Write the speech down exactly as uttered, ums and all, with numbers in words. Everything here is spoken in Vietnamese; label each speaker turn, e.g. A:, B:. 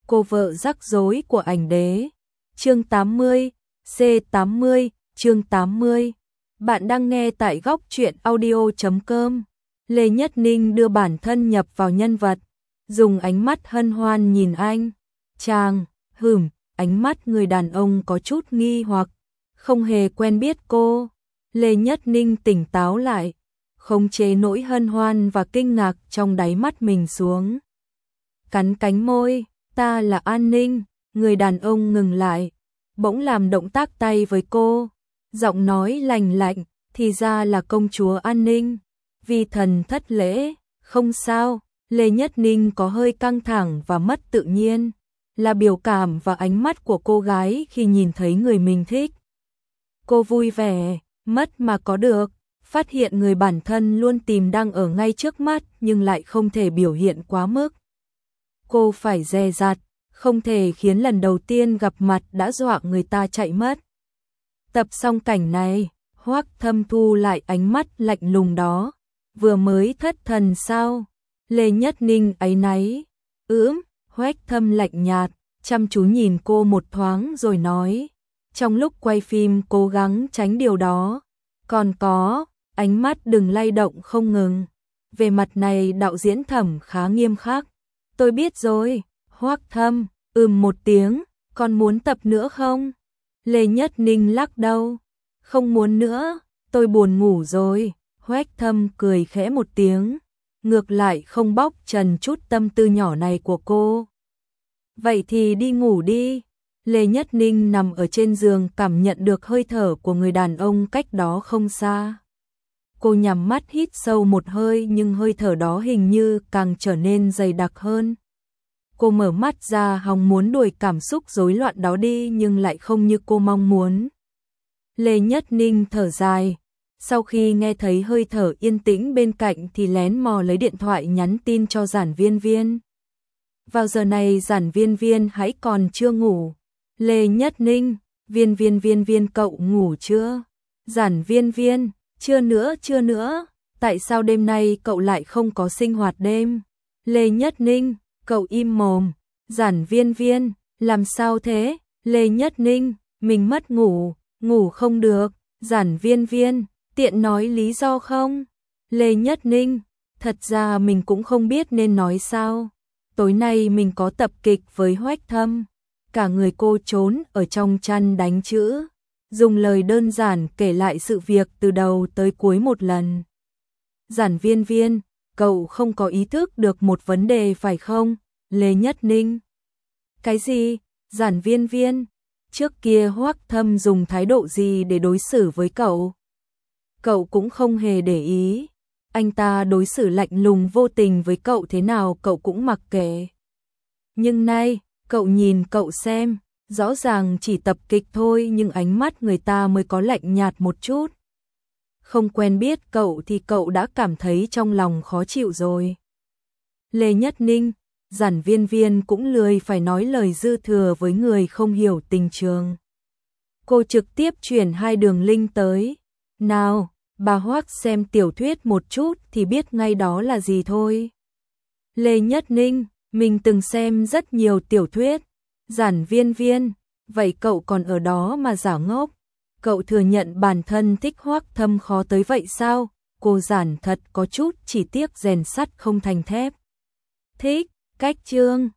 A: Cô vợ rắc rối của ảnh đế. Chương tám mươi, C tám mươi, chương tám mươi. Bạn đang nghe tại góc truyện audio chấm com. Lê Nhất Ninh đưa bản thân nhập vào nhân vật, dùng ánh mắt hân hoan nhìn anh. Chàng, hửm, ánh mắt người đàn ông có chút nghi hoặc, không hề quen biết cô. Lê Nhất Ninh tỉnh táo lại, khống chế nỗi hân hoan và kinh ngạc trong đáy mắt mình xuống. Cắn cánh môi, ta là An Ninh. Người đàn ông ngừng lại, bỗng làm động tác tay với cô, giọng nói lành lạnh, thì ra là công chúa An Ninh. Vi thần thất lễ. Không sao. Lê Nhất Ninh có hơi căng thẳng và mất tự nhiên, là biểu cảm và ánh mắt của cô gái khi nhìn thấy người mình thích. Cô vui vẻ, mất mà có được, phát hiện người bản thân luôn tìm đang ở ngay trước mắt nhưng lại không thể biểu hiện quá mức. Cô phải dè dặt, không thể khiến lần đầu tiên gặp mặt đã dọa người ta chạy mất. Tập xong cảnh này, Hoắc Thâm thu lại ánh mắt lạnh lùng đó. Vừa mới thất thần sao? Lê Nhất Ninh áy náy. Ưm, Hoắc Thâm lạnh nhạt, chăm chú nhìn cô một thoáng rồi nói. Trong lúc quay phim cố gắng tránh điều đó. Còn có, ánh mắt đừng lay động không ngừng. Về mặt này đạo diễn Thẩm khá nghiêm khắc. Tôi biết rồi. Hoắc Thâm, ừm một tiếng, còn muốn tập nữa không? Lê Nhất Ninh lắc đầu. Không muốn nữa, tôi buồn ngủ rồi. Hoắc Thâm cười khẽ một tiếng, ngược lại không bóc trần chút tâm tư nhỏ này của cô. Vậy thì đi ngủ đi. Lê Nhất Ninh nằm ở trên giường cảm nhận được hơi thở của người đàn ông cách đó không xa. Cô nhắm mắt hít sâu một hơi nhưng hơi thở đó hình như càng trở nên dày đặc hơn. Cô mở mắt ra hòng muốn đuổi cảm xúc rối loạn đó đi nhưng lại không như cô mong muốn. Lê Nhất Ninh thở dài. Sau khi nghe thấy hơi thở yên tĩnh bên cạnh thì lén mò lấy điện thoại nhắn tin cho Giản Viên Viên. Vào giờ này Giản Viên Viên hãy còn chưa ngủ. Lê Nhất Ninh, Viên Viên Viên Viên cậu ngủ chưa? Giản Viên Viên, chưa nữa chưa nữa. Tại sao đêm nay cậu lại không có sinh hoạt đêm? Lê Nhất Ninh, cậu im mồm. Giản Viên Viên, làm sao thế? Lê Nhất Ninh, mình mất ngủ, ngủ không được. Giản Viên Viên, tiện nói lý do không? Lê Nhất Ninh, thật ra mình cũng không biết nên nói sao. Tối nay mình có tập kịch với Hoắc Thâm. Cả người cô trốn ở trong chăn đánh chữ, dùng lời đơn giản kể lại sự việc từ đầu tới cuối một lần. Giản Viên Viên, cậu không có ý thức được một vấn đề phải không? Lê Nhất Ninh. Cái gì? Giản Viên Viên, trước kia Hoắc Thâm dùng thái độ gì để đối xử với cậu? Cậu cũng không hề để ý. Anh ta đối xử lạnh lùng vô tình với cậu thế nào cậu cũng mặc kệ. Nhưng nay, cậu nhìn cậu xem, rõ ràng chỉ tập kịch thôi nhưng ánh mắt người ta mới có lạnh nhạt một chút. Không quen biết cậu thì cậu đã cảm thấy trong lòng khó chịu rồi. Lê Nhất Ninh, Giản Viên Viên cũng lười phải nói lời dư thừa với người không hiểu tình trường. Cô trực tiếp chuyển hai đường link tới. Nào, bà Hoắc xem tiểu thuyết một chút thì biết ngay đó là gì thôi. Lê Nhất Ninh, mình từng xem rất nhiều tiểu thuyết. Giản Viên Viên, vậy cậu còn ở đó mà giả ngốc. Cậu thừa nhận bản thân thích Hoắc Thâm khó tới vậy sao? Cô Giản thật có chút chỉ tiếc rèn sắt không thành thép. Thích, cách chương.